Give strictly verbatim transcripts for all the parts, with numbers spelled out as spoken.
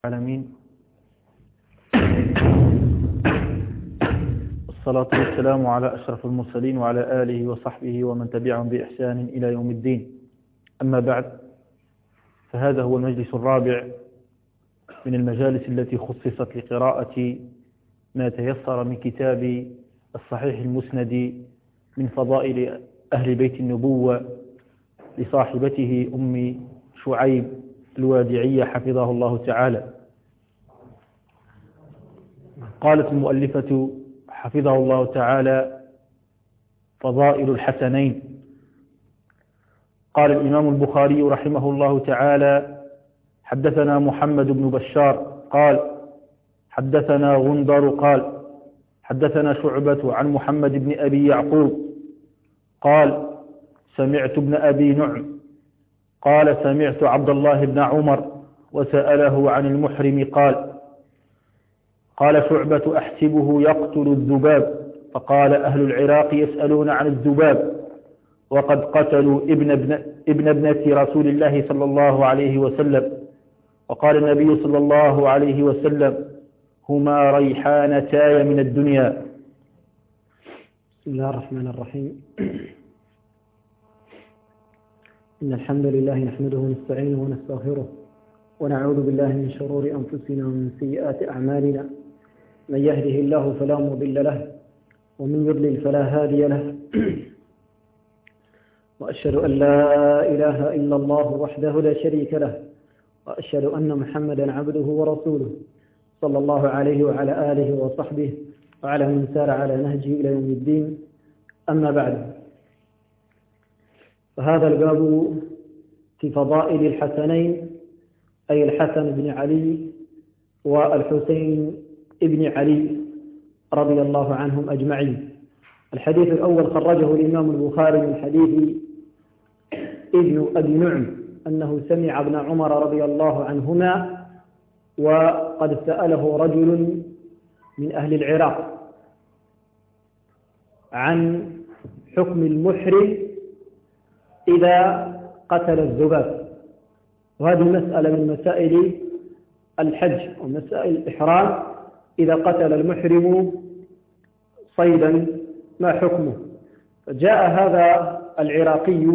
العالمين. الصلاة والسلام على أشرف المرسلين وعلى آله وصحبه ومن تبعهم بإحسان إلى يوم الدين. أما بعد، فهذا هو المجلس الرابع من المجالس التي خصصت لقراءة ما تيسر من كتاب الصحيح المسند من فضائل أهل بيت النبوة لصاحبته أم شعيب الوادعية حفظه الله تعالى. قالت المؤلفة حفظه الله تعالى: فضائل الحسنين. قال الإمام البخاري رحمه الله تعالى: حدثنا محمد بن بشار قال حدثنا غندر قال حدثنا شعبة عن محمد بن أبي يعقوب قال سمعت ابن أبي نعم قال سمعت عبد الله بن عمر وسأله عن المحرم قال قال شعبة: أحسبه يقتل الذباب. فقال أهل العراق يسألون عن الذباب وقد قتلوا ابن ابن, ابن ابنة رسول الله صلى الله عليه وسلم. وقال النبي صلى الله عليه وسلم: هما ريحانتاي من الدنيا. بسم الله الرحمن الرحيم. إن الحمد لله نحمده ونستعينه ونستغفره ونعوذ بالله من شرور أنفسنا ومن سيئات أعمالنا. من يهده الله فلا مضل له ومن يضلل فلا هادي له. وأشهد أن لا إله إلا الله وحده لا شريك له، وأشهد أن محمدا عبده ورسوله صلى الله عليه وعلى آله وصحبه وعلى من سار على نهجه إلى يوم الدين. أما بعد، فهذا الباب في فضائل الحسنين، أي الحسن بن علي والحسين ابن علي رضي الله عنهم أجمعين. الحديث الأول خرجه الإمام البخاري من حديث ابن أبي نعم أنه سمع ابن عمر رضي الله عنهما وقد سأله رجل من أهل العراق عن حكم المحرم إذا قتل الذباب، وهذه مسألة من مسائل الحج ومسائل الإحرام. إذا قتل المحرم صيدا ما حكمه؟ فجاء هذا العراقي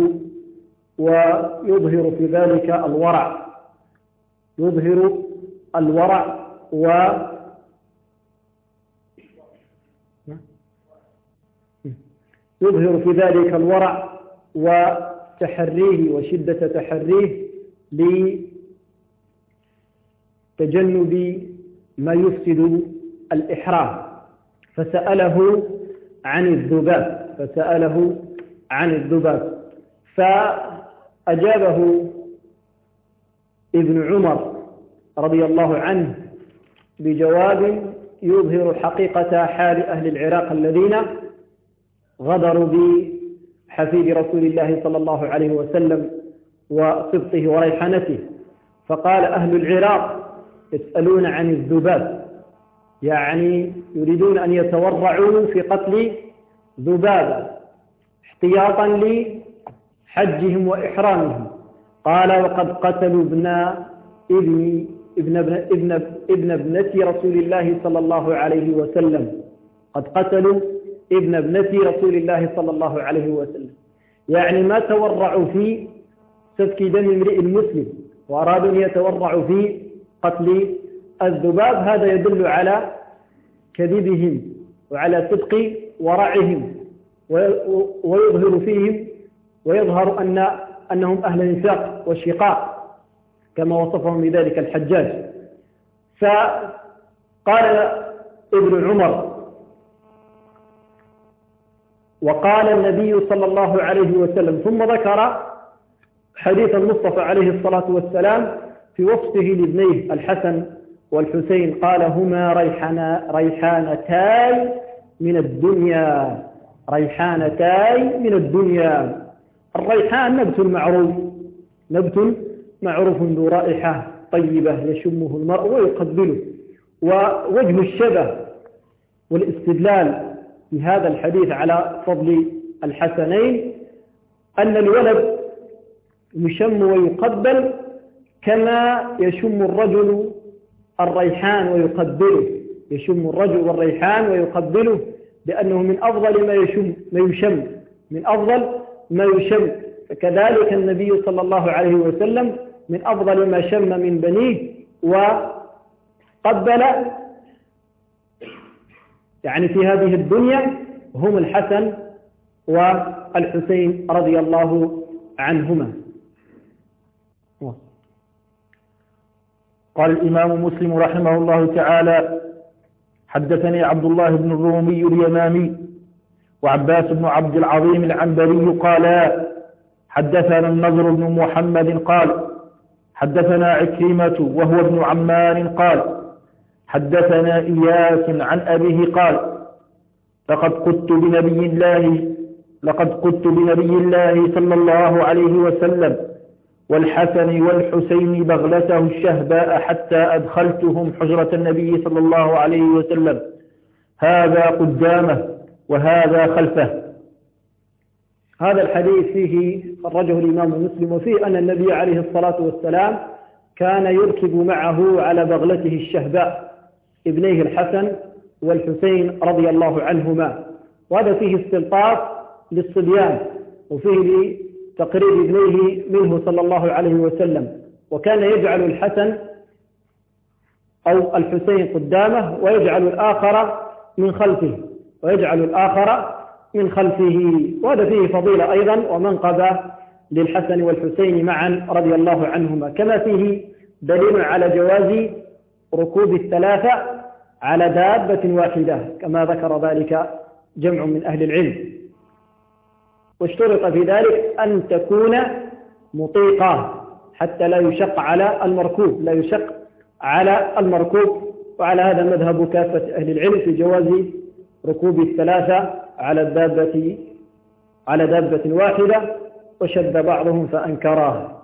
ويظهر في ذلك الورع، يظهر الورع و يظهر في ذلك الورع وتحريه وشدة تحريه لتجنب ما يفسد الإحرام. فسأله عن الذباب فسأله عن الذباب فأجابه ابن عمر رضي الله عنه بجواب يظهر حقيقة حال أهل العراق الذين غدروا بحفيد رسول الله صلى الله عليه وسلم وصبطه وريحانته. فقال: أهل العراق يسألون عن الذباب، يعني يريدون أن يتورعوا في قتل ذبابا احتياطا لحجهم وإحرامهم. قال: وقد قتلوا ابن ابن ابن ابن ابن ابنة رسول الله صلى الله عليه وسلم قد قتلوا ابن ابنة رسول الله صلى الله عليه وسلم، يعني ما تورعوا في سفك دم امرئ مسلم وأرادوا أن يتورعوا في قتل الذباب. هذا يدل على كذبهم وعلى صدق ورعهم، ويظهر فيهم ويظهر أن أنهم أهل نفاق وشقاق كما وصفهم بذلك الحجاج. فقال ابن عمر: وقال النبي صلى الله عليه وسلم، ثم ذكر حديث المصطفى عليه الصلاة والسلام في وصفه لابنيه الحسن والحسين. قال: هما ريحانا ريحانتاي من الدنيا ريحانتاي من الدنيا. الريحان نبت معروف نبت معروف ذو رائحة طيبة يشمه المرء ويقبله. ووجه الشبه والاستدلال بهذا الحديث على فضل الحسنين أن الولد يشم ويقبل كما يشم الرجل الريحان ويقبله، يشم الرجل والريحان ويقبله بأنه من أفضل ما يشم ما يشم من أفضل ما يشم. فكذلك النبي صلى الله عليه وسلم من أفضل ما شم من بنيه وقبل يعني في هذه الدنيا هم الحسن والحسين رضي الله عنهما. قال الإمام مسلم رحمه الله تعالى: حدثني عبد الله بن الرومي اليمامي وعباس بن عبد العظيم العنبري قالا: حدثنا النضر بن محمد قال: حدثنا عكرمة وهو ابن عمار قال: حدثنا إياس عن أبيه قال: لقد قلت بنبي الله لقد قلت بنبي الله صلى الله عليه وسلم والحسن والحسين بغلته الشهباء حتى أدخلتهم حجرة النبي صلى الله عليه وسلم، هذا قدامه وهذا خلفه. هذا الحديث فيه خرجه الإمام مسلم، وفيه أن النبي عليه الصلاة والسلام كان يركب معه على بغلته الشهباء ابنيه الحسن والحسين رضي الله عنهما، وهذا فيه استلطاف للصبيان وفيه لتقريب ابنيه منه صلى الله عليه وسلم. وكان يجعل الحسن أو الحسين قدامه ويجعل الآخر من خلفه ويجعل الآخر من خلفه، وهذا فيه فضيلة أيضا ومنقبة للحسن والحسين معا رضي الله عنهما، كما فيه دليل على جواز ركوب الثلاثة على دابة واحدة كما ذكر ذلك جمع من أهل العلم. واشترط في ذلك أن تكون مطيقة حتى لا يشق على المركوب لا يشق على المركوب وعلى هذا مذهب كافة أهل العلم في جواز ركوب الثلاثة على الدابة على دابة واحدة، وشد بعضهم فأنكراه.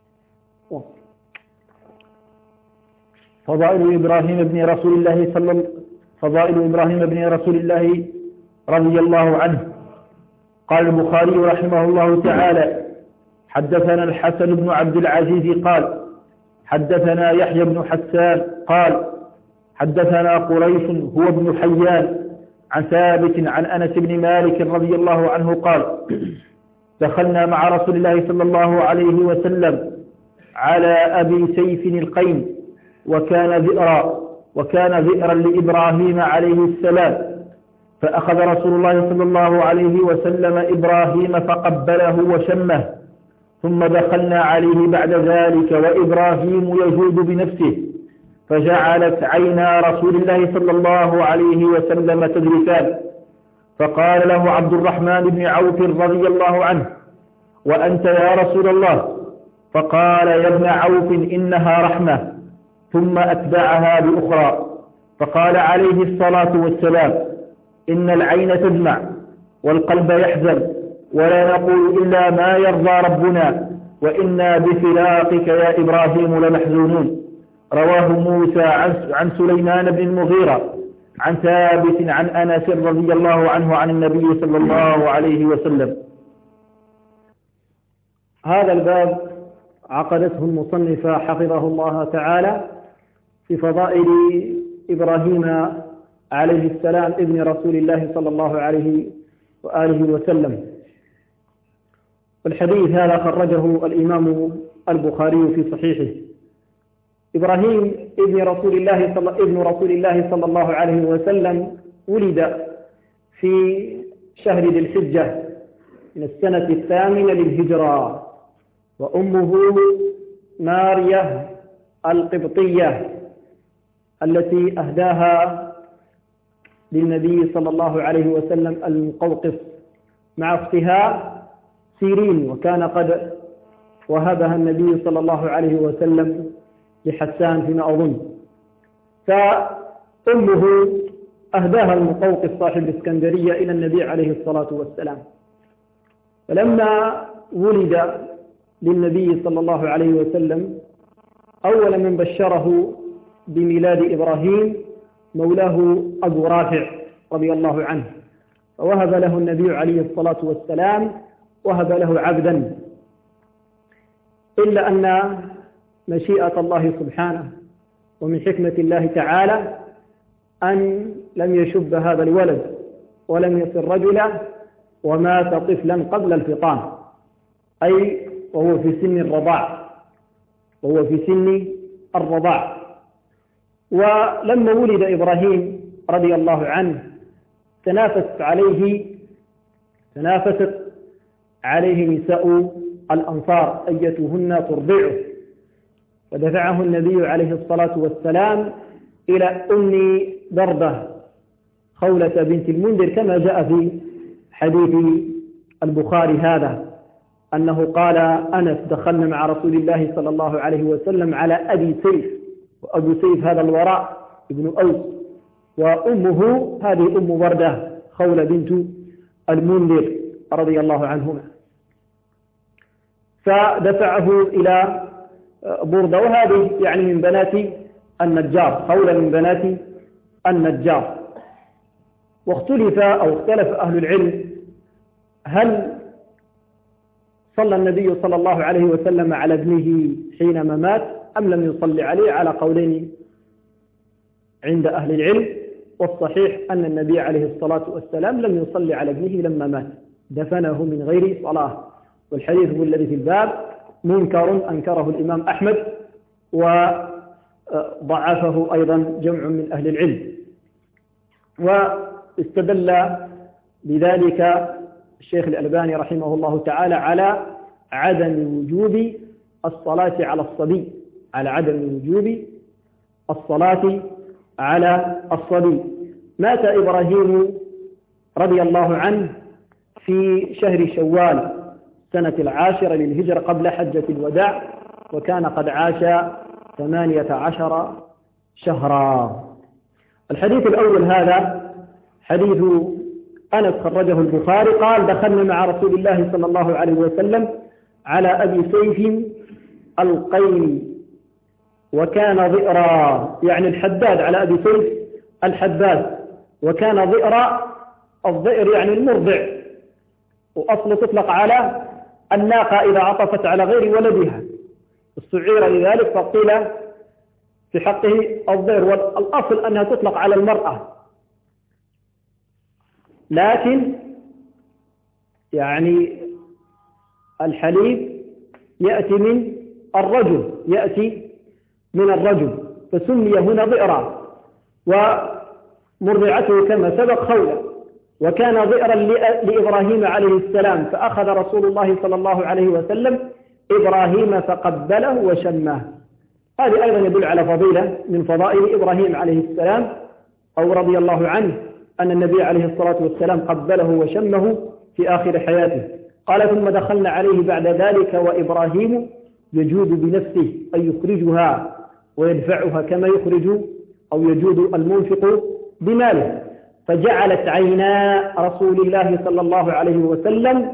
فضائل إبراهيم بن رسول الله صلى فضائل إبراهيم بن رسول الله رضي الله عنه. قال البخاري رحمه الله تعالى: حدثنا الحسن بن عبد العزيز قال: حدثنا يحيى بن حسان قال: حدثنا قريش هو ابن حيان عن ثابت عن أنس بن مالك رضي الله عنه قال: دخلنا مع رسول الله صلى الله عليه وسلم على أبي سيف القين وكان ذئرا وكان ذئرا لإبراهيم عليه السلام، فأخذ رسول الله صلى الله عليه وسلم إبراهيم فقبله وشمه، ثم دخلنا عليه بعد ذلك وإبراهيم يجود بنفسه، فجعلت عينا رسول الله صلى الله عليه وسلم تذرفان، فقال له عبد الرحمن بن عوف رضي الله عنه: وأنت يا رسول الله؟ فقال: يا ابن عوف إنها رحمة، ثم أتبعها بأخرى، فقال عليه الصلاة والسلام: إن العين تدمع والقلب يحزن، ولا نقول إلا ما يرضى ربنا، وإنا بفراقك يا إبراهيم لمحزونون. رواه موسى عن سليمان بن المغيرة عن ثابت عن أنس رضي الله عنه عن النبي صلى الله عليه وسلم. هذا الباب عقدته المصنف حفظه الله تعالى في فضائل إبراهيم عليه السلام ابن رسول الله صلى الله عليه وآله وسلم. والحديث هذا خرجه الإمام البخاري في صحيحه. إبراهيم ابن رسول الله صلى ابن رسول الله صلى الله عليه وسلم ولد في شهر ذي الحجة من السنة الثامنة للهجرة، وأمه ماريا القبطية التي أهداها للنبي صلى الله عليه وسلم المقوقس مع أختها سيرين، وكان قد وهبها النبي صلى الله عليه وسلم لحسان فيما أظن، فأمه أهداها المقوقس صاحب الإسكندرية إلى النبي عليه الصلاة والسلام. فلما ولد للنبي صلى الله عليه وسلم أول من بشره بميلاد إبراهيم مولاه أبو رافع رضي الله عنه، فوهب له النبي عليه الصلاة والسلام وهب له عبدا، إلا أن مشيئة الله سبحانه ومن حكمة الله تعالى أن لم يشب هذا الولد ولم يصل رجلا ومات طفلا قبل الفطام، أي وهو في سن الرضاع وهو في سن الرضاع. ولما ولد إبراهيم رضي الله عنه تنافست عليه تنافست عليه نساء الأنصار أيتهن ترضعه، ودفعه النبي عليه الصلاة والسلام إلى أم دردة خولة بنت المنذر، كما جاء في حديث البخاري هذا أنه قال أنس دخلنا مع رسول الله صلى الله عليه وسلم على أبي سيف، وأبو سيف هذا الوراء ابن أوس، وأمه هذه أم بردة خولة بنت المنذر رضي الله عنهما. فدفعه إلى بردة، وهذه يعني من بنات النجار، خولة من بنات النجار. واختلف أو اختلف أهل العلم هل صلى النبي صلى الله عليه وسلم على ابنه حينما مات أم لم يصلي عليه، على قولين عند أهل العلم. والصحيح أن النبي عليه الصلاة والسلام لم يصلي على ابنه لما مات، دفنه من غير صلاة. والحديث هو الذي في الباب منكر أنكره الإمام أحمد، وضعفه أيضا جمع من أهل العلم. واستدل بذلك الشيخ الألباني رحمه الله تعالى على عدم وجوب الصلاة على الصبي على عدم وجوب الصلاة على الصبي. مات إبراهيم رضي الله عنه في شهر شوال سنة العاشرة للهجرة قبل حجة الوداع، وكان قد عاش ثمانية عشر شهرا. الحديث الأول هذا حديث أنس خرجه البخاري قال دخلنا مع رسول الله صلى الله عليه وسلم على أبي سيف القيم وكان ضئرا، يعني الحداد على أبي سيف الحداد، وكان ضئرا، الضئر يعني المرضع، وأصل تطلق على الناقة إذا عطفت على غير ولدها، استعير لذلك فقيل في حقه الضئر، والأصل أنها تطلق على المرأة، لكن يعني الحليب يأتي من الرجل يأتي من الرجل فسمي هنا ضئرا، ومرضعته كما سبق خولة، وكان ضئرا لإبراهيم عليه السلام، فأخذ رسول الله صلى الله عليه وسلم إبراهيم فقبله وشمه. هذه أيضا يدل على فضيلة من فضائل إبراهيم عليه السلام أو رضي الله عنه أن النبي عليه الصلاة والسلام قبله وشمه في آخر حياته. قال ثم دخلنا عليه بعد ذلك وإبراهيم يجود بنفسه أي يخرجها ويدفعها كما يخرج أو يجود المنفق بماله، فجعلت عينا رسول الله صلى الله عليه وسلم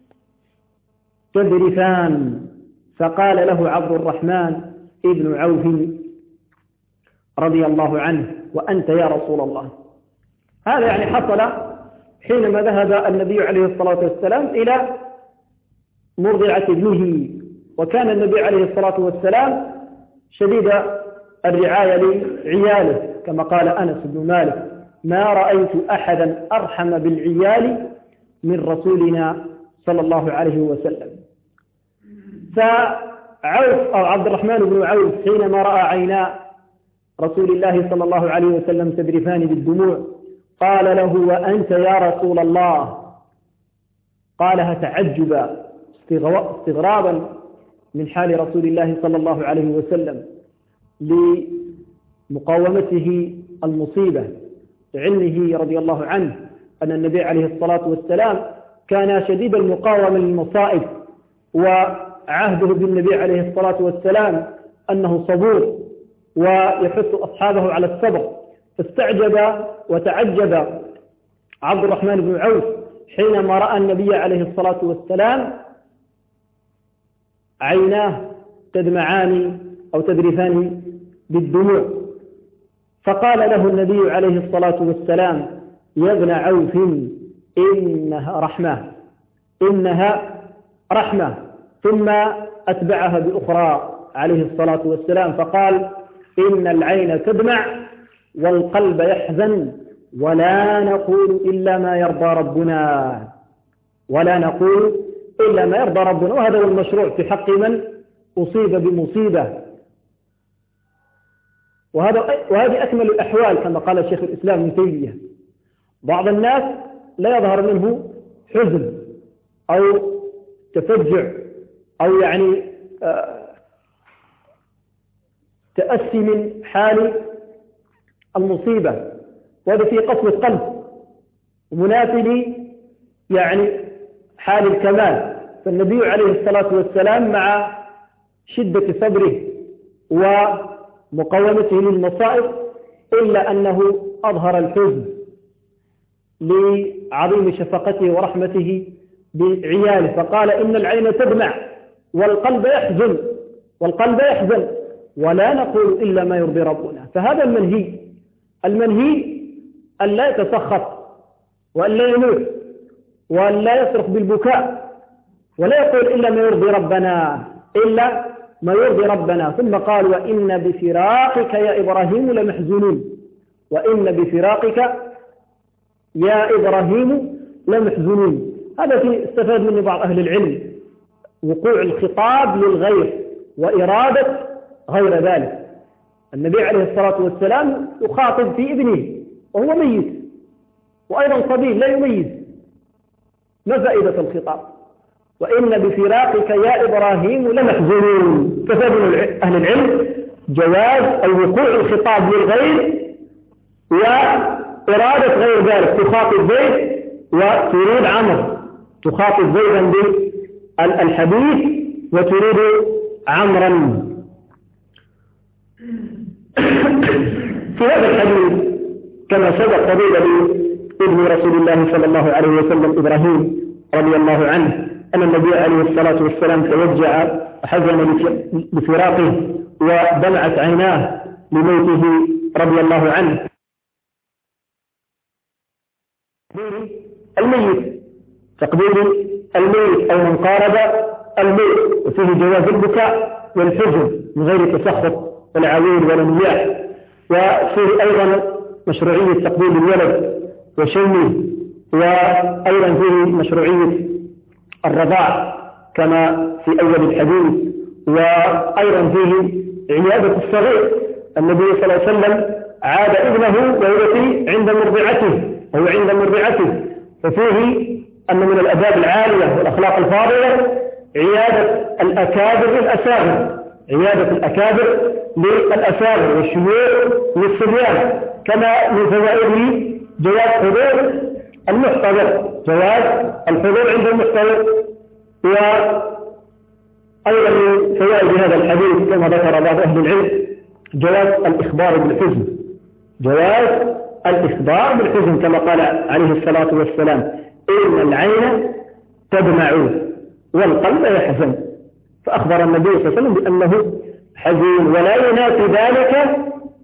تذرفان، فقال له عبد الرحمن ابن عوف رضي الله عنه وأنت يا رسول الله. هذا يعني حصل حينما ذهب النبي عليه الصلاة والسلام إلى مرضعة ابنه، وكان النبي عليه الصلاة والسلام شديد الرعاية لعياله، كما قال أنس بن مالك ما رأيت أحدا أرحم بالعيال من رسولنا صلى الله عليه وسلم. فعوف أو عبد الرحمن بن عوف حينما رأى عينا رسول الله صلى الله عليه وسلم تذرفان بالدموع قال له وأنت يا رسول الله؟ قالها تعجبا استغرابا من حال رسول الله صلى الله عليه وسلم لمقاومته المصيبة، علمه رضي الله عنه أن النبي عليه الصلاة والسلام كان شديد المقاومة للمصائب، وعهده بالنبي عليه الصلاة والسلام أنه صبور ويحث أصحابه على الصبر. فاستعجب وتعجب عبد الرحمن بن عوف حينما رأى النبي عليه الصلاة والسلام عيناه تدمعان أو تذرفان بالدموع، فقال له النبي عليه الصلاة والسلام يا ابن عوف إنها رحمة إنها رحمة ثم أتبعها بأخرى عليه الصلاة والسلام فقال إن العين تدمع والقلب يحزن ولا نقول إلا ما يرضى ربنا ولا نقول إلا ما يرضى ربنا. وهذا هو المشروع في حق من أصيب بمصيبة. وهذا وهذه أكمل الأحوال كما قال شيخ الإسلام ابن تيمية. بعض الناس لا يظهر منه حزن أو تفجع أو يعني تأسي من حال المصيبة، وهذا في قسوة القلب ومنافي يعني حال الكمال. فالنبي عليه الصلاة والسلام مع شدة صبره ومقاومته للمصائب إلا أنه أظهر الحزن لعظيم شفقته ورحمته بعياله، فقال إن العين تدمع والقلب يحزن والقلب يحزن ولا نقول إلا ما يرضي ربنا. فهذا المنهي المنهي أن لا يتسخط وأن لا ينوح وأن لا يصرخ بالبكاء ولا يقول إلا ما يرضي ربنا إلا ما يرضي ربنا. ثم قال وإن بفراقك يا إبراهيم لمحزونون وإن بفراقك يا إبراهيم لمحزونون. هذا في استفاد منه بعض أهل العلم وقوع الخطاب للغير وإرادة غير ذلك. النبي عليه الصلاة والسلام يخاطب في ابنه وهو ميت وأيضا صبي لا يميز، ما فائدة الخطاب؟ وإن بفراقك يا إبراهيم لمحزونون. ففاد من أهل العلم جواز أو وقوع الخطاب للغير وإرادة غير ذلك. تخاطب زيد وتريد عمرو، تخاطب زيدا بالحديث وتريد عمرا. في هذا الحديث كما سبق قبيل ابن رسول الله صلى الله عليه وسلم إبراهيم رضي الله عنه أن النبي عليه الصلاة والسلام توجع وحزن بفراقه ودمعت عيناه لموته رضي الله عنه. الميت تقدير الميت أو من قارب الميت، وفيه جواز البكاء والحزن من غير تسخط ولا عويل ولا نياح. وفيه أيضا مشروعية تقديم الولد وشمه، وأيضا فيه مشروعية الرضاع كما في أول الحديث، وأيضا فيه عيادة الصغير. النبي صلى الله عليه وسلم عاد ابنه وهو عند مرضعته وهو عند مرضعته. ففيه أن من الأداب العالية والأخلاق الفاضلة عيادة الأكابر للأساغر، عيادة الأكابر للأساغر والشيوخ للصبيان. كما من فوائده جواز حضور المحتضر، جواز الحضور عند المحتضر. وأيضا من فوائد هذا الحديث كما ذكر بعض أهل العلم جواز الإخبار بالحزن، جواز الإخبار بالحزن كما قال عليه الصلاة والسلام إن العين تدمع والقلب يحزن. فأخبر النبي صلى الله عليه وسلم بأنه حزين، ولا ينافي ذلك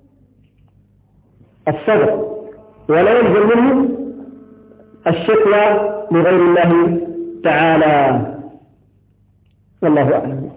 الصبر ولا يلزم منه الشكوى لغير الله تعالى. والله أعلم.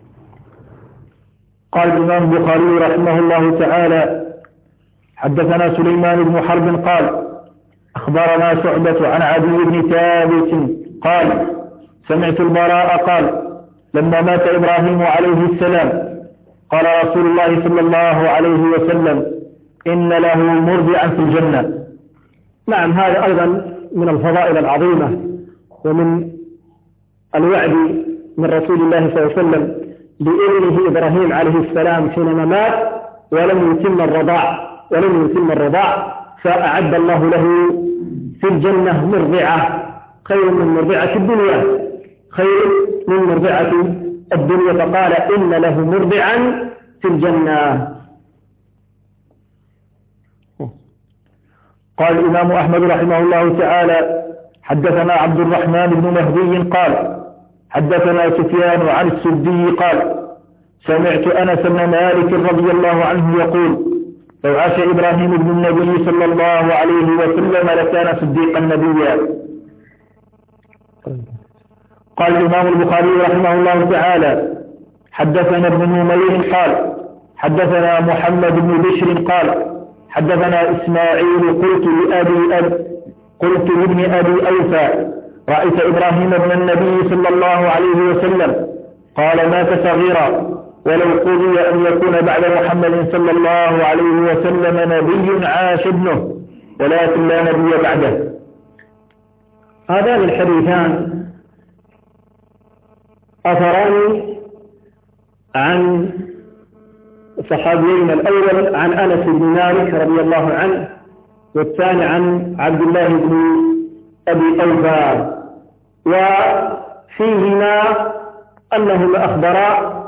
قال الإمام البخاري رحمه الله تعالى حدثنا سليمان بن حرب قال أخبرنا شعبة عن عدي بن ثابت قال سمعت البراء قال لما مات إبراهيم عليه السلام قال رسول الله صلى الله عليه وسلم إن له مرضعا في الجنة. نعم، هذا أيضا من الفضائل العظيمة ومن الوعد من رسول الله صلى الله عليه وسلم لابنه إبراهيم عليه السلام حينما مات ولم يتم الرضاع ولم يتم الرضاع فأعد الله له في الجنة مرضعة خير من مرضعة الدنيا، خير من مرضعة الدنيا. فقال إن له مرضعا في الجنة. قال الإمام أحمد رحمه الله تعالى حدثنا عبد الرحمن بن مهدي قال حدثنا سفيان عن السدي قال سمعت أنس بن مالك رضي الله عنه يقول لو عاش إبراهيم بن النبي صلى الله عليه وسلم لكان صديقا نبيا. قال الإمام البخاري رحمه الله تعالى حدثنا ابن نمير قال حدثنا محمد بن بشر قال حدثنا إسماعيل قلت لأبي أب قلت لابن أبي أوفى رأيت إبراهيم بن النبي صلى الله عليه وسلم قال مات صغيرا ولو قضي أن يكون بعد محمد صلى الله عليه وسلم نبي عاش ابنه ولكن لا نبي بعده. هذان الحديثان أثران عن صحابيين، الأول عن أنس بن مالك رضي الله عنه، والثاني عن عبد الله بن أبي أوفى، وفيهما أنهما أخبرا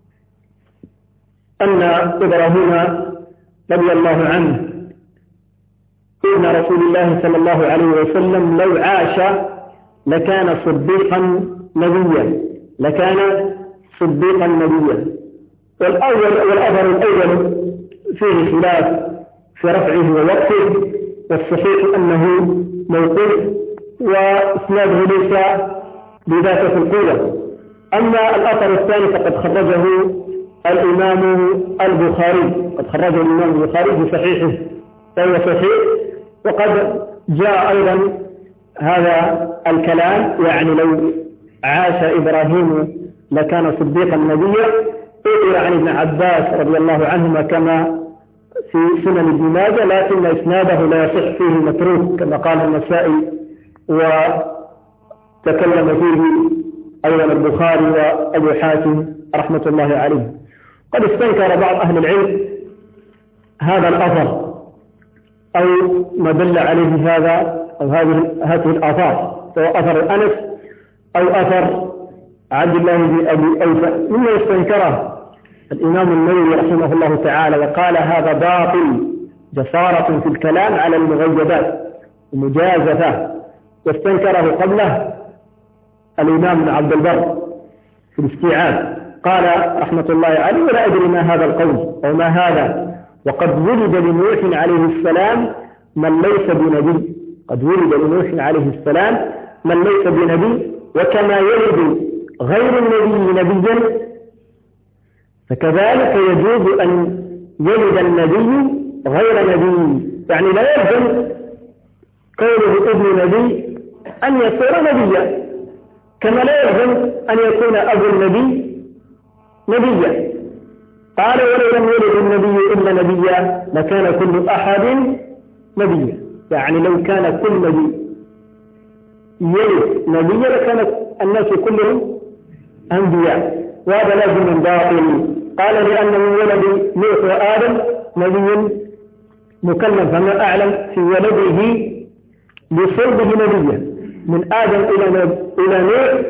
أن إبراهيم رضي الله عنه ابن رسول الله صلى الله عليه وسلم لو عاش لكان صديقا نبيا لكان صديقا نبيا. والأول والأثر الأول فيه خلاف في رفعه ووقفه، والصحيح أنه موقوف وإسناده ليس بذات القوة. أما الأثر الثاني فقد خرجه الإمام البخاري قد خرجه الإمام البخاري في صحيحه فهو صحيح، وقد جاء أيضا هذا الكلام يعني لو عاش إبراهيم لكان صديقا نبيا، أثر عن ابن عباس رضي الله عنهما كما في سنن ابن ماجه، لكن إسناده لا يصح فيه متروك كما قال النسائي وتكلم فيه أيضا البخاري وأبو حاتم رحمة الله عليه. قد استنكر بعض أهل العلم هذا الأثر أو ما دل عليه هذا أو هذه هذه الآثار، سواء أثر أنس أو أثر عبد الله بن أبي أوفى، مما استنكره الإمام النووي رحمه الله تعالى وقال هذا باطل، جسارة في الكلام على المغيبات ومجازفة. واستنكره قبله الإمام ابن عبد البر في الاستيعاب، قال رحمة الله عليه ولا أدري ما هذا القول أو ما هذا، وقد ولد لنوح عليه السلام من ليس بنبي، قد ولد لنوح عليه السلام من ليس بنبي، وكما يلد غير النبي نبيا فكذلك يجوز أن يلد النبي غير نبي، يعني لا يلزم كونه ابن نبي أن يصير نبيا، كما لا يلزم أن يكون أبو النبي نبيا. قال ولو لم يلد النبي إلا نبيا لكان كل أحد نبيا، يعني لو كان كل نبي يلد نبيا لكان الناس كلهم أنبياء، وهذا لازم من باطل. قال لأنه ولد نوح وآدم نبي مكلم، فما أعلم في ولده بصلبه نبيا من آدم إلى إلى نوح،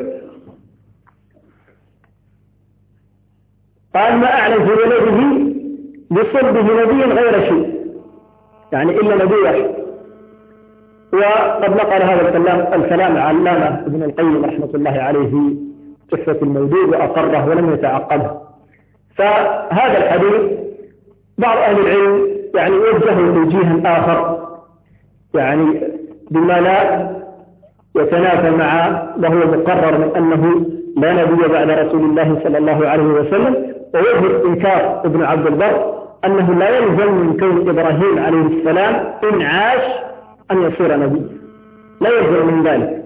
قال ما أعلم في ولده بصلبه نبيا غير شيء، يعني إلا نبي واحد. وقد نقل هذا الكلام الكلام علامة ابن القيم رحمة الله عليه تحفة المولود وأقره ولم يتعقبه. فهذا الحديث بعض أهل العلم يعني وجهه توجيها آخر، يعني بما لا يتنافى مع ما هو مقرر من أنه لا نبي بعد رسول الله صلى الله عليه وسلم. ووجه إنكار ابن عبد البر أنه لا يلزم من كون إبراهيم عليه السلام إن عاش أن يصير نبي، لا يلزم من ذلك.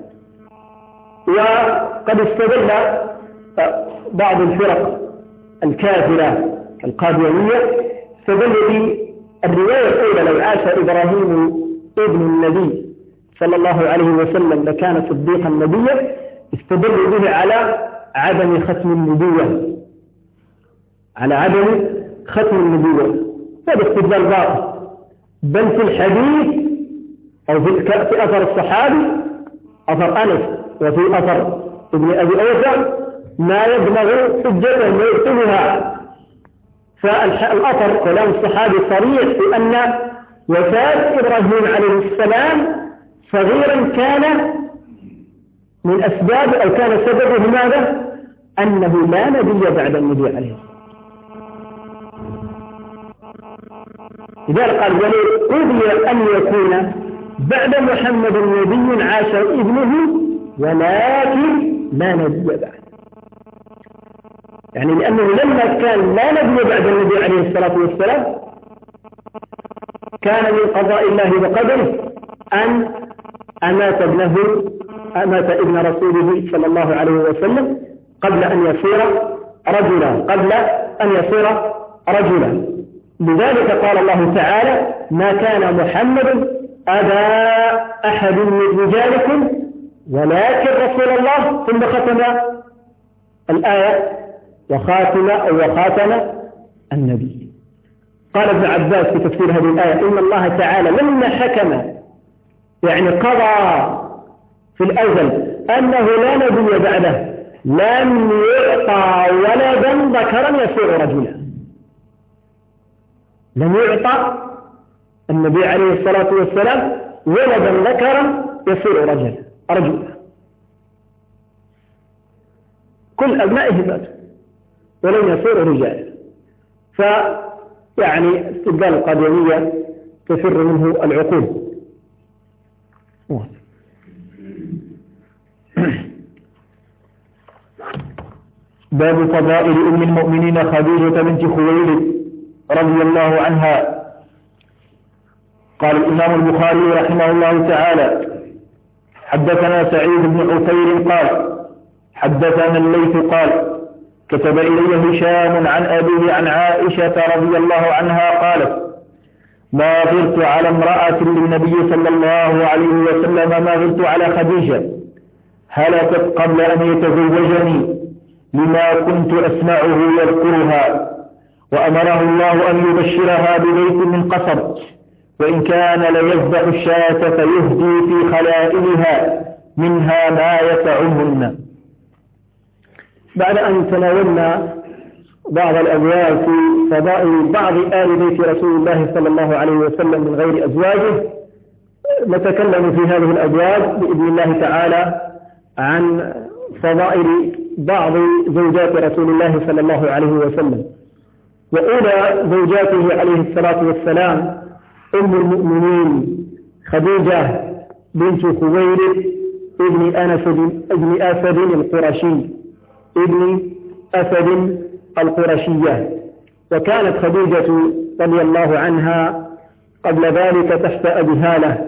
وقد استدل بعض الفرق الكافرة القاديانية استدل بالرواية الأولى لو عاش إبراهيم ابن النبي صلى الله عليه وسلم لكان صديقا نبيا، استدل به على عدم ختم النبوة، على عدم ختم النبوة. هذا استدلال باطل، بل في الحديث أو في أثر الصحابي أثر أنس وفي أثر ابن أبي أوفى ما يبلغ حجته ويكتبها. فالأثر كلام الصحابي صريح في أن وفاة إبراهيم عليه السلام صغيرا كان من أسباب أو كان سببه ماذا؟ أنه لا نبي بعد النبي عليه السلام. لذلك قال ولو قضي أن يكون بعد محمد نبي عاش ابنه ولكن لا نبي بعد. يعني لأنه لما كان لا نبي بعد النبي عليه الصلاة والسلام كان من قضاء الله وقدره أن أمات ابنه أمات ابن رسوله صلى الله عليه وسلم قبل أن يصير رجلا قبل أن يصير رجلا. لذلك قال الله تعالى: ما كان محمد أبا أحد من رجالكم ولكن رسول الله، ثم ختم الآية وخاتم أو وخاتم النبي. قال ابن عباس في تفسير هذه الآية: إن الله تعالى لما حكم يعني قضى في الأزل أنه لا نبي بعده لم يعطى ولدا ذكرا يصير رجلا. لم يعطى النبي عليه الصلاة والسلام ولدا ذكرا يصير رجلا رجلا. كل أبنائه ماتوا ولم يصيروا رجالا. فيعني استبدال القادمية تفر منه العقول. باب فضائل أم المؤمنين خديجة بنت خويلد رضي الله عنها. قال الإمام البخاري رحمه الله تعالى: حدثنا سعيد بن عفير قال حدثنا الليث قال كتب إلي هشام عن أبيه عن عائشة رضي الله عنها قالت: ما غرت على امرأة للنبي صلى الله عليه وسلم ما غرت على خديجة، هلكت قبل أن يتزوجني لما كنت أسمعه يذكرها، وأمره الله أن يبشرها ببيت من قصب، وإن كان ليذبح الشاة فيهدي في خلائلها منها ما يسعهن. بعد أن تناولنا بعض الأبواب في فضائل بعض آل بيت رسول الله صلى الله عليه وسلم من غير أزواجه، نتكلم في هذه الأبواب بإذن الله تعالى عن فضائل بعض زوجات رسول الله صلى الله عليه وسلم. وأولى زوجاته عليه الصلاة والسلام أم المؤمنين خديجة بنت خويلد ابن أنس ابن أسد القرشي ابن أسد القرشية. وكانت خديجة رضي الله عنها قبل ذلك تحت أبي هالة،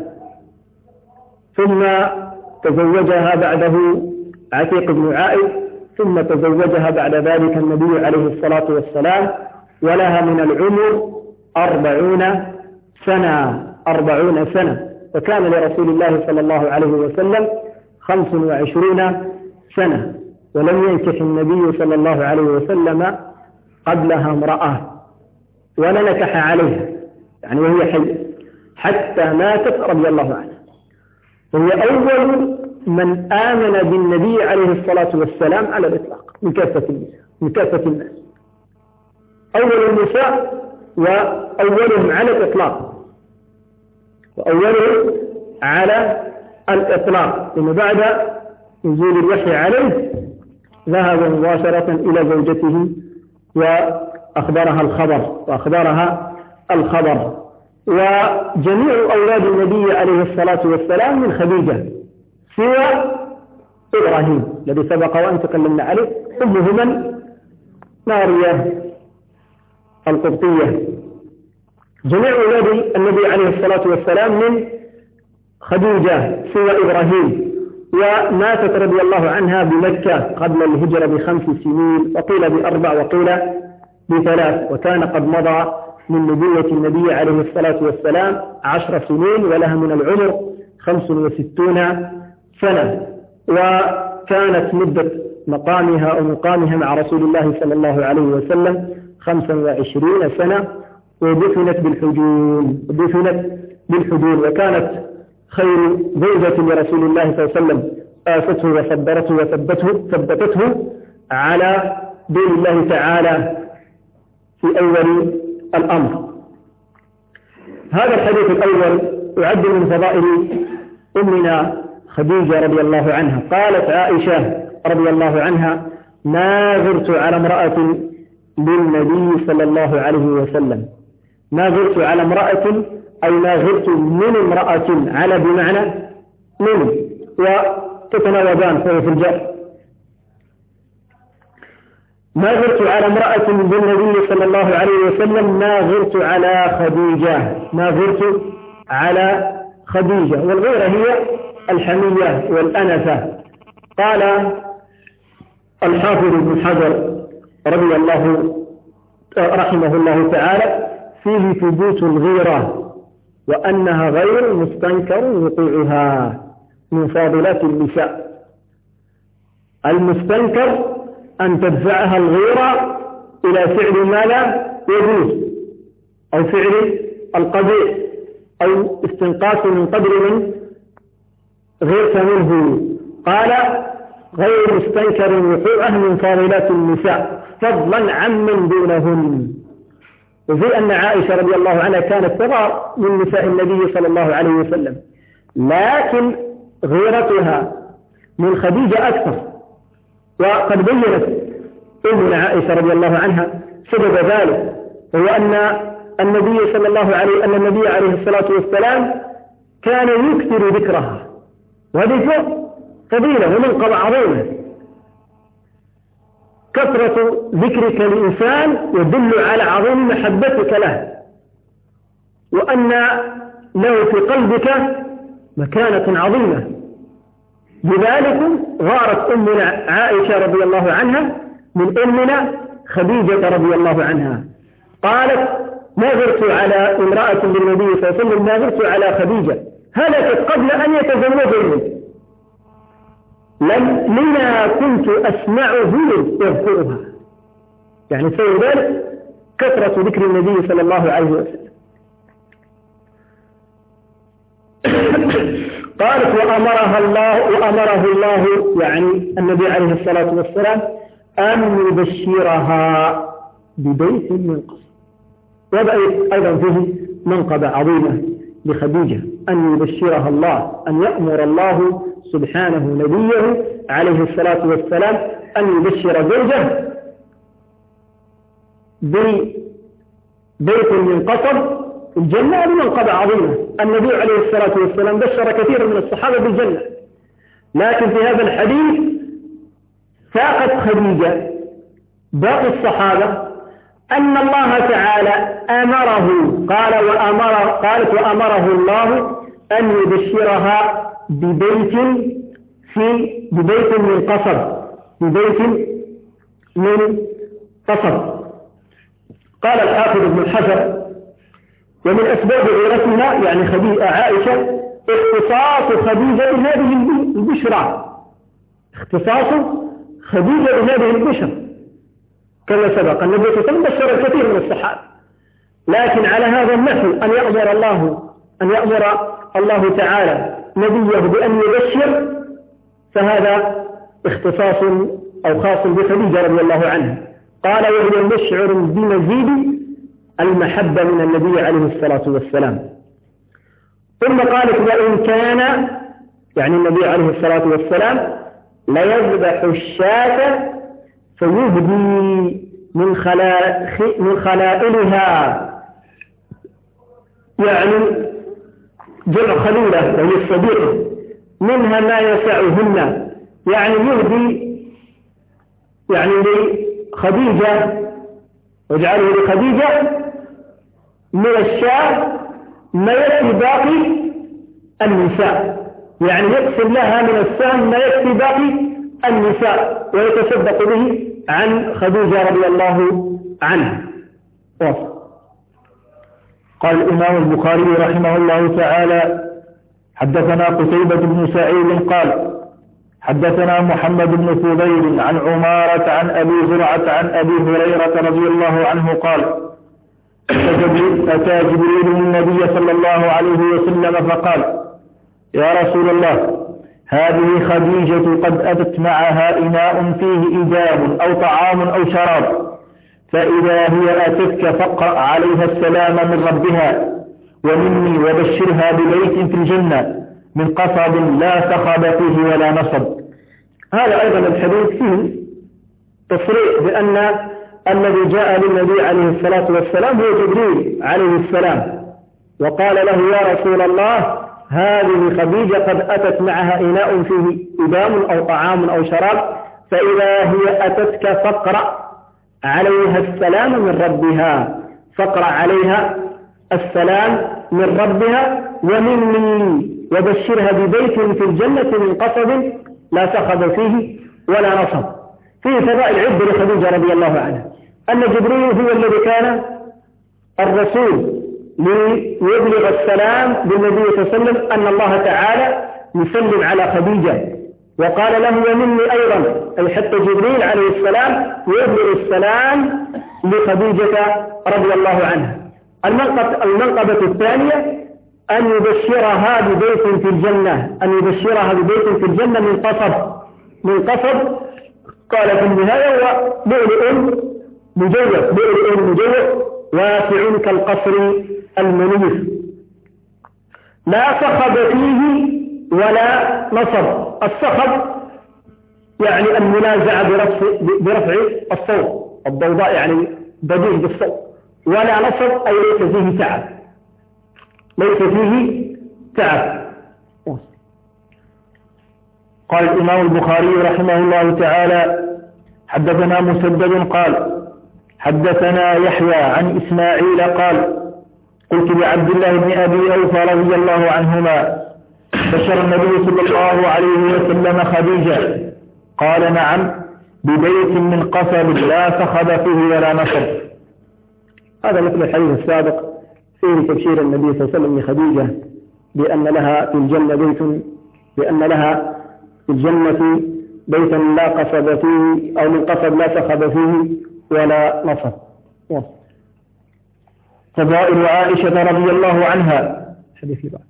ثم تزوجها بعده عتيق بن عائد، ثم تزوجها بعد ذلك النبي عليه الصلاة والسلام، ولها من العمر أربعون سنة أربعون سنة وكان لرسول الله صلى الله عليه وسلم خمس وعشرون سنة، ولم ينكح النبي صلى الله عليه وسلم قبلها امرأة ولا نكح عليها، يعني وهي حية حتى ماتت رضي الله عنها. وهي أول من آمن بالنبي عليه الصلاة والسلام على الإطلاق من كافة النساء من كافة الناس، أول النساء وأولهم على الإطلاق وأولهم على الإطلاق ثم بعد نزول الوحي عليه ذهب مباشرة إلى زوجته وأخبرها الخبر وأخبرها الخبر وجميع أولاد النبي عليه الصلاة والسلام من خديجة سوى إبراهيم الذي سبق وأن تكلمنا عليه، أمه من ماريا القبطية. جميع أولاد النبي عليه الصلاة والسلام من خديجة سوى إبراهيم، وماتت رضي الله عنها بمكة قبل الهجرة بخمس سنين وقيل بأربع وقيل بثلاث، وكان قد مضى من نبوة النبي عليه الصلاة والسلام عشر سنين ولها من العمر خمس وستون سنة، وكانت مدة مقامها أو مقامها مع رسول الله صلى الله عليه وسلم خمسا وعشرين سنة، ودفنت بالحجون دفنت بالحجون وكانت خير زوجة لرسول الله صلى الله عليه وسلم، آسته وصبرته وثبته ثبتته على دين الله تعالى في أول الأمر. هذا الحديث الأول يعد من فضائل أمنا خديجة رضي الله عنها. قالت عائشة رضي الله عنها: ما غرت على امرأة للنبي صلى الله عليه وسلم. ما غرت على امرأة أي ما غرت من امرأة، على بمعنى من، وتتناوبان فهو في الجر. ما غرت على امرأة بالنبي صلى الله عليه وسلم ما غرت على خديجة ما غرت على خديجة. والغيرة هي الحمية والأنفة. قال الحافظ ابن حجر رضي الله رحمه الله تعالى فيه ثبوت الغيرة وأنها غير مستنكر وقوعها من فاضلات النساء. المستنكر أن تدفعها الغيرة إلى فعل ما لا يجوز أو فعل القبيح أو استنقاص من قدر من غيرت منه. قال غير مستنكر وقوعه من فاضلات النساء فضلا عمن دونهن. وفي أن عائشة رضي الله عنها كانت تغار من نساء النبي صلى الله عليه وسلم، لكن غيرتها من خديجة أكثر. وقد بينت أمنا عائشة رضي الله عنها سبب ذلك، وهو أن النبي صلى الله عليه أن النبي عليه الصلاة والسلام كان يكثر ذكرها، وهذه فضيلة ومنقبة عظيمة. كثرة ذكرك للإنسان يدل على عظيم محبتك له، وأن له في قلبك مكانة عظيمة. لذلك غارت أمنا عائشة رضي الله عنها من أمنا خديجة رضي الله عنها. قالت ما غرت على امرأة للنبي صلى الله عليه وسلم ما غرت على خديجة هلكت قبل أن يتزوجني لم لما كنت أسمعه يذكرها. يعني سوى ذلك كثرة ذكر النبي صلى الله عليه وسلم. قالت وأمرها الله وأمره الله يعني النبي عليه الصلاة والسلام أن يبشرها ببيت من قصر. وهذا أيضا فيه منقبة عظيمة لخديجة أن يبشرها الله، أن يأمر الله سبحانه نبيه عليه الصلاة والسلام أن يبشر زوجه ببيت من قصر الجنة بمنقبة عظيمة. النبي عليه الصلاة والسلام بشر كثيرا من الصحابة بالجنة، لكن في هذا الحديث فاقت خديجة باقي الصحابة أن الله تعالى أمره قال وأمر قالت وأمره الله أن يبشرها ببيت في ببيت من قصر ببيت من قصر. قال الحافظ ابن حجر ومن أسباب غيرتنا يعني خديجة عائشة اختصاص خديجة بهذه البشرى اختصاص خديجة بهذه البشرى كما سبق. النبي صلى الله عليه وسلم بشر الكثير من الصحابة، لكن على هذا النحو أن يأمر الله أن يأمر الله تعالى نبيه بأن يبشر فهذا اختصاص أو خاص بخديجة رضي الله عنها. قال وهي مشعر بمزيد المحبة من النبي عليه الصلاة والسلام. ثم قالت وإن كان يعني النبي عليه الصلاة والسلام ليذبح الشاة فيهدي من خلائق من خلائلها يعني جمع خليلة وهي الصديقة منها ما يسعهن يعني يهدي يعني لخديجة واجعله لخديجة من الشاة ما يكفي باقي النساء، يعني يقسم لها من السهم ما يكفي باقي النساء ويتصدق به عن خديجة رضي الله عنها. وصل. قال الإمام البخاري رحمه الله تعالى حدثنا قتيبة بن سعيد قال حدثنا محمد بن فضيل عن عمارة عن أبي زرعة عن أبي هريرة رضي الله عنه قال أتى جبريل النبي صلى الله عليه وسلم فقال يا رسول الله هذه خديجة قد أتت معها إناء فيه إجاب أو طعام أو شراب، فإذا هي أتتك فاقرأ عليها السلام من ربها ومني وبشرها ببيت في الجنة من قصب لا صخب فيه ولا نصب. هذا أيضا الحديث فيه تصريح بأن الذي جاء للنبي عليه الصلاة والسلام هو جبريل عليه السلام، وقال له يا رسول الله هذه خديجة قد أتت معها إناء فيه إدام أو طعام أو شراب، فإذا هي أتتك فاقرأ عليها السلام من ربها، فاقرأ عليها السلام من ربها ومني، وبشرها ببيت في الجنة من قصب لا صخب فيه ولا نصب. فيه فضائل عدة لخديجة رضي الله عنها، أن جبريل هو الذي كان الرسول ليبلغ السلام بالنبي صلى الله عليه وسلم أن الله تعالى يسلم على خديجة، وقال له ومني أيضا، أي حتى جبريل عليه السلام يبلغ السلام لخديجة رضي الله عنها. المنقبة الثانية أن يبشرها ببيت في الجنة، أن يبشرها ببيت في الجنة من قصب، من قصب قال في النهاية هو لؤلؤ مجوف، لؤلؤ مجوف واسع كالقصر المنيف لا صخب فيه ولا نصب. الصخب يعني المنازعة برفع, برفع الصوت، الضوضاء يعني بديع بالصوت، ولا نصب أي ليس فيه تعب، ليس فيه تعب. قال الإمام البخاري رحمه الله تعالى حدثنا مسدد قال حدثنا يحيى عن إسماعيل قال قلت لعبد الله بن أبي أوفى رضي الله عنهما بشر النبي صلى الله عليه وسلم خديجة؟ قال نعم، ببيت من قصب لا صخب فيه ولا نصب. هذا مثل الحديث السابق فيه تبشير النبي صلى الله عليه وسلم لخديجة بأن لها في الجنة بيت، بأن لها في الجنة بيتا لا قصب فيه أو من قصب لا صخب فيه ولا نصب. فضائل عائشة رضي الله عنها. حديث بعد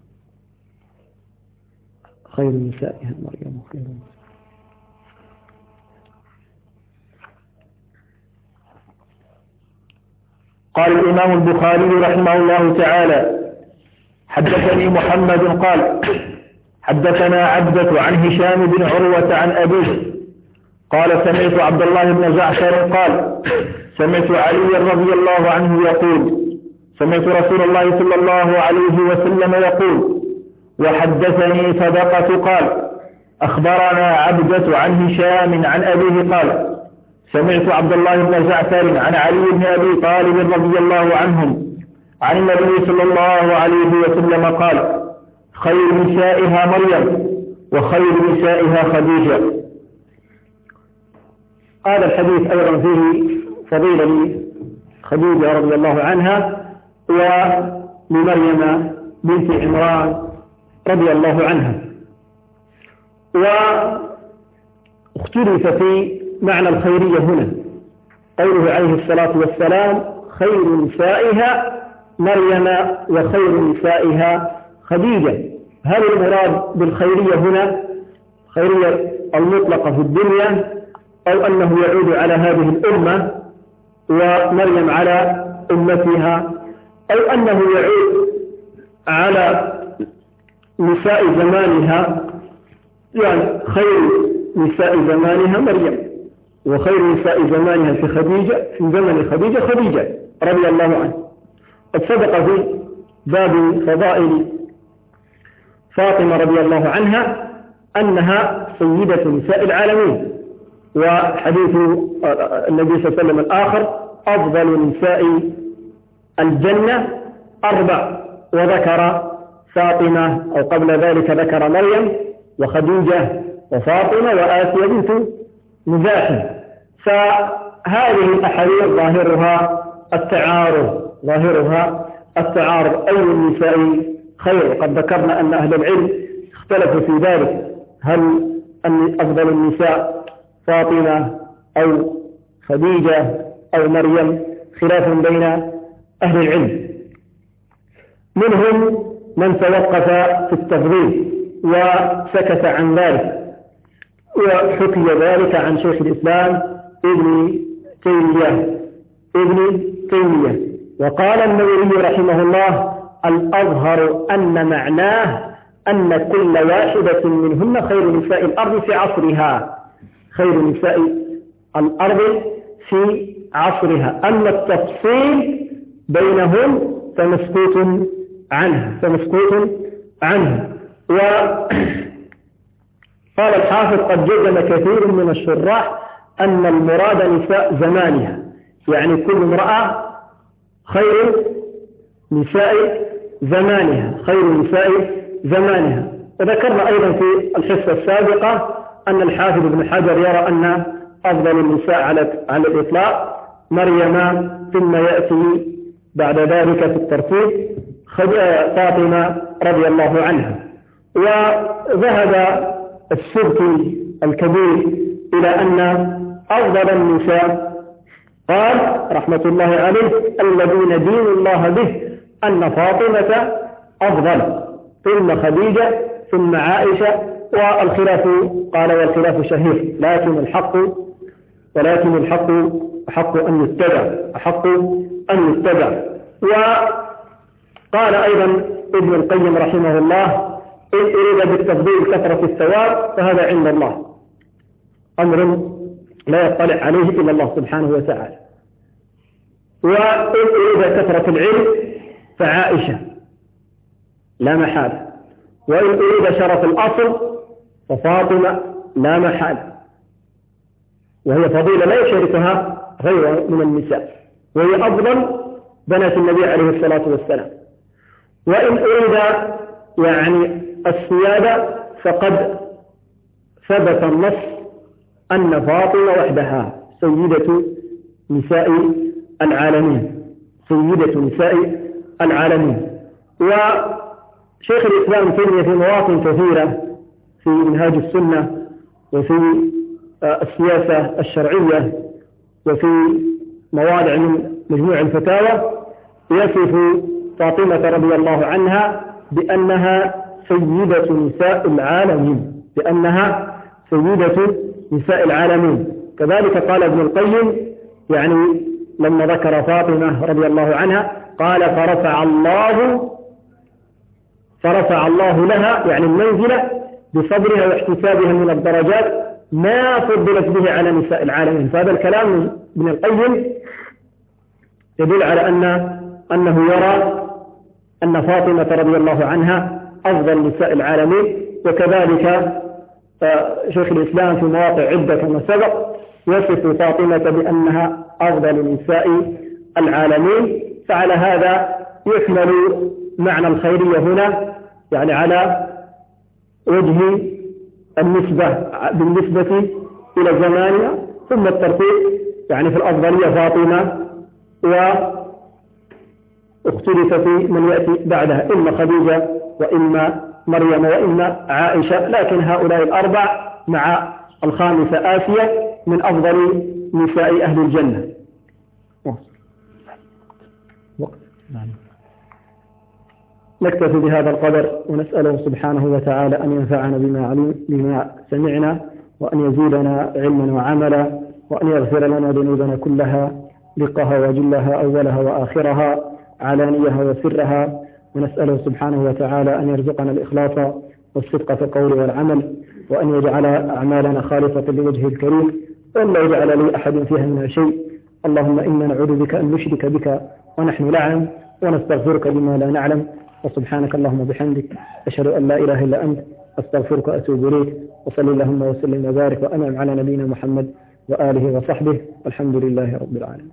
خير نسائها مريم خير. قال الإمام البخاري رحمه الله تعالى حدثني محمد قال حدثنا عبدة عن هشام بن عروة عن أبيه قال سمعت عبد الله بن جعفر قال سمعت علي رضي الله عنه يقول سمعت رسول الله صلى الله عليه وسلم يقول وحدثني صدقة قال أخبرنا عبدة عن هشام عن أبيه قال سمعت عبد الله بن جعفر عن علي بن أبي طالب رضي الله عنهم عن النبي صلى الله عليه وسلم قال خير نسائها مريم وخير نسائها خديجة. هذا الحديث أيضا فيه فضيلة خديجة رضي الله عنها ولمريم بنت عمران رضي الله عنها. واختلف في معنى الخيرية هنا، قوله عليه الصلاة والسلام خير نسائها مريم وخير نسائها خديجة. هل المراد بالخيرية هنا خيرية المطلقة في الدنيا أو أنه يعود على هذه الأمة ومريم على أمتها، أو أنه يعود على نساء زمانها، يعني خير نساء زمانها مريم وخير نساء زمانها في خديجة في زمن خديجة خديجة رضي الله عنها. قد سبق في باب فضائل فاطمة رضي الله عنها أنها سيدة نساء العالمين، وحديث النبي صلى الله عليه وسلم الآخر أفضل نساء الجنة أربع، وذكر فاطمة أو قبل ذلك ذكر مريم وخديجة وفاطمة وآسيا بنت مزاحم. فهذه الأحاديث ظاهرها التعارض ظاهرها التعارض أي النساء خير. قد ذكرنا أن أهل العلم اختلفوا في ذلك، هل أن أفضل النساء فاطمة أو خديجة أو مريم، خلاف بين أهل العلم. منهم من توقف في التفضيل وسكت عن ذلك، وحكي ذلك عن شيخ الإسلام ابن تيمية ابن تيمية وقال النووي رحمه الله الأظهر أن معناه أن كل واحدة منهن خير نساء الأرض في عصرها، خير نساء الأرض في عصرها، أما التفصيل بينهم فمسكوت عنه فمسكوت عنه. وقال الحافظ قد جزم كثير من الشراح أن المراد نساء زمانها، يعني كل امرأة خير نساء زمانها، خير نساء زمانها. وذكرنا أيضا في الحصة السابقة أن الحافظ ابن حجر يرى أن أفضل النساء على على الإطلاق مريم، ثم يأتي بعد ذلك في الترتيب فاطمة رضي الله عنها. وذهب السبكي الكبير إلى أن أفضل النساء قال رحمة الله عليه الذين دين الله به أن فاطمة أفضل، ثم خديجة، ثم عائشة، والخلاف قال والخلاف شهير، لكن الحق ولكن الحق أحق أن يتبع، أحق أن يتبع. وقال أيضا ابن القيم رحمه الله إن أريد بالتفضيل كثرة الثواب فهذا عند الله، أمر لا يطلع عليه إلا الله سبحانه وتعالى. وإن أريد كثرة العلم فعائشة لا محالة، وإن أريد شرف الأصل ففاطمة لا محالة، وهي فضيلة لا يشاركها غيرها من النساء، وهي أفضل بنات النبي عليه الصلاة والسلام. وإن أريد يعني السيادة فقد ثبت النص أن فاطمة وحدها سيدة نساء العالمين، سيدة نساء العالمين. وشيخ الإسلام تيمية في مواطن كثيرة في منهاج السنة وفي السياسة الشرعية وفي مواضع من مجموع الفتاوى يصف فاطمة رضي الله عنها بأنها سيدة نساء العالمين، بأنها سيدة نساء العالمين. كذلك قال ابن القيم يعني لما ذكر فاطمة رضي الله عنها قال فرفع الله فرفع الله لها يعني المنزلة بصبرها واحتسابها من الدرجات ما فضلت به على نساء العالمين. فهذا الكلام من ابن القيم يدل على أن أنه يرى أن فاطمة رضي الله عنها أفضل نساء العالمين. وكذلك شيخ الإسلام في مواقع عدة كما سبق يصف فاطمة بأنها أفضل نساء العالمين. فعلى هذا يحمل معنى الخيرية هنا يعني على وجه النسبة بالنسبة إلى زمانها، ثم الترتيب يعني في الأفضلية فاطمة، واختلف في من يأتي بعدها إما خديجة وإما مريم وإما عائشة، لكن هؤلاء الأربع مع الخامسة آسيا من أفضل نساء أهل الجنة. نكتفي بهذا القدر ونسأله سبحانه وتعالى أن ينفعنا بما علم بما سمعنا، وأن يزيدنا علما وعملا، وأن يغفر لنا ذنوبنا كلها دقها وجلها أولها وآخرها علانيها وسرها، ونسأله سبحانه وتعالى أن يرزقنا الإخلاص والصدق في القول والعمل، وأن يجعل أعمالنا خالصة لوجهه الكريم، وأن لا يجعل لي أحد فيها من شيء. اللهم إنا نعوذ بك أن نشرك بك ونحن نعلم، ونستغفرك بما لا نعلم. وسبحانك اللهم وبحمدك أشهد أن لا إله إلا أنت أستغفرك وأتوب إليك. وصلى اللهم وسلم وبارك وأنعم على نبينا محمد وآله وصحبه، والحمد لله رب العالمين.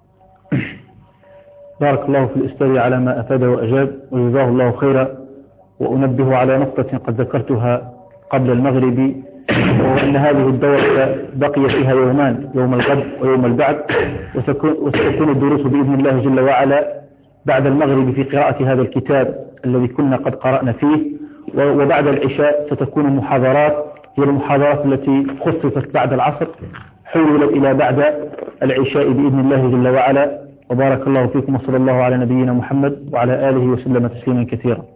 بارك الله في الأستاذ على ما أفاد وأجاب، وجزاه الله خيرا. وأنبه على نقطة قد ذكرتها قبل المغرب، وأن هذه الدورة بقي فيها يومان، يوم الغد ويوم البعد، وستكون الدروس بإذن الله جل وعلا بعد المغرب في قراءة هذا الكتاب الذي كنا قد قرأنا فيه، وبعد العشاء ستكون محاضرات هي المحاضرات التي خصصت بعد العصر حولت إلى بعد العشاء بإذن الله جل وعلا. وبارك الله فيكم، وصلى الله على نبينا محمد وعلى آله وسلم تسليما كثيرا.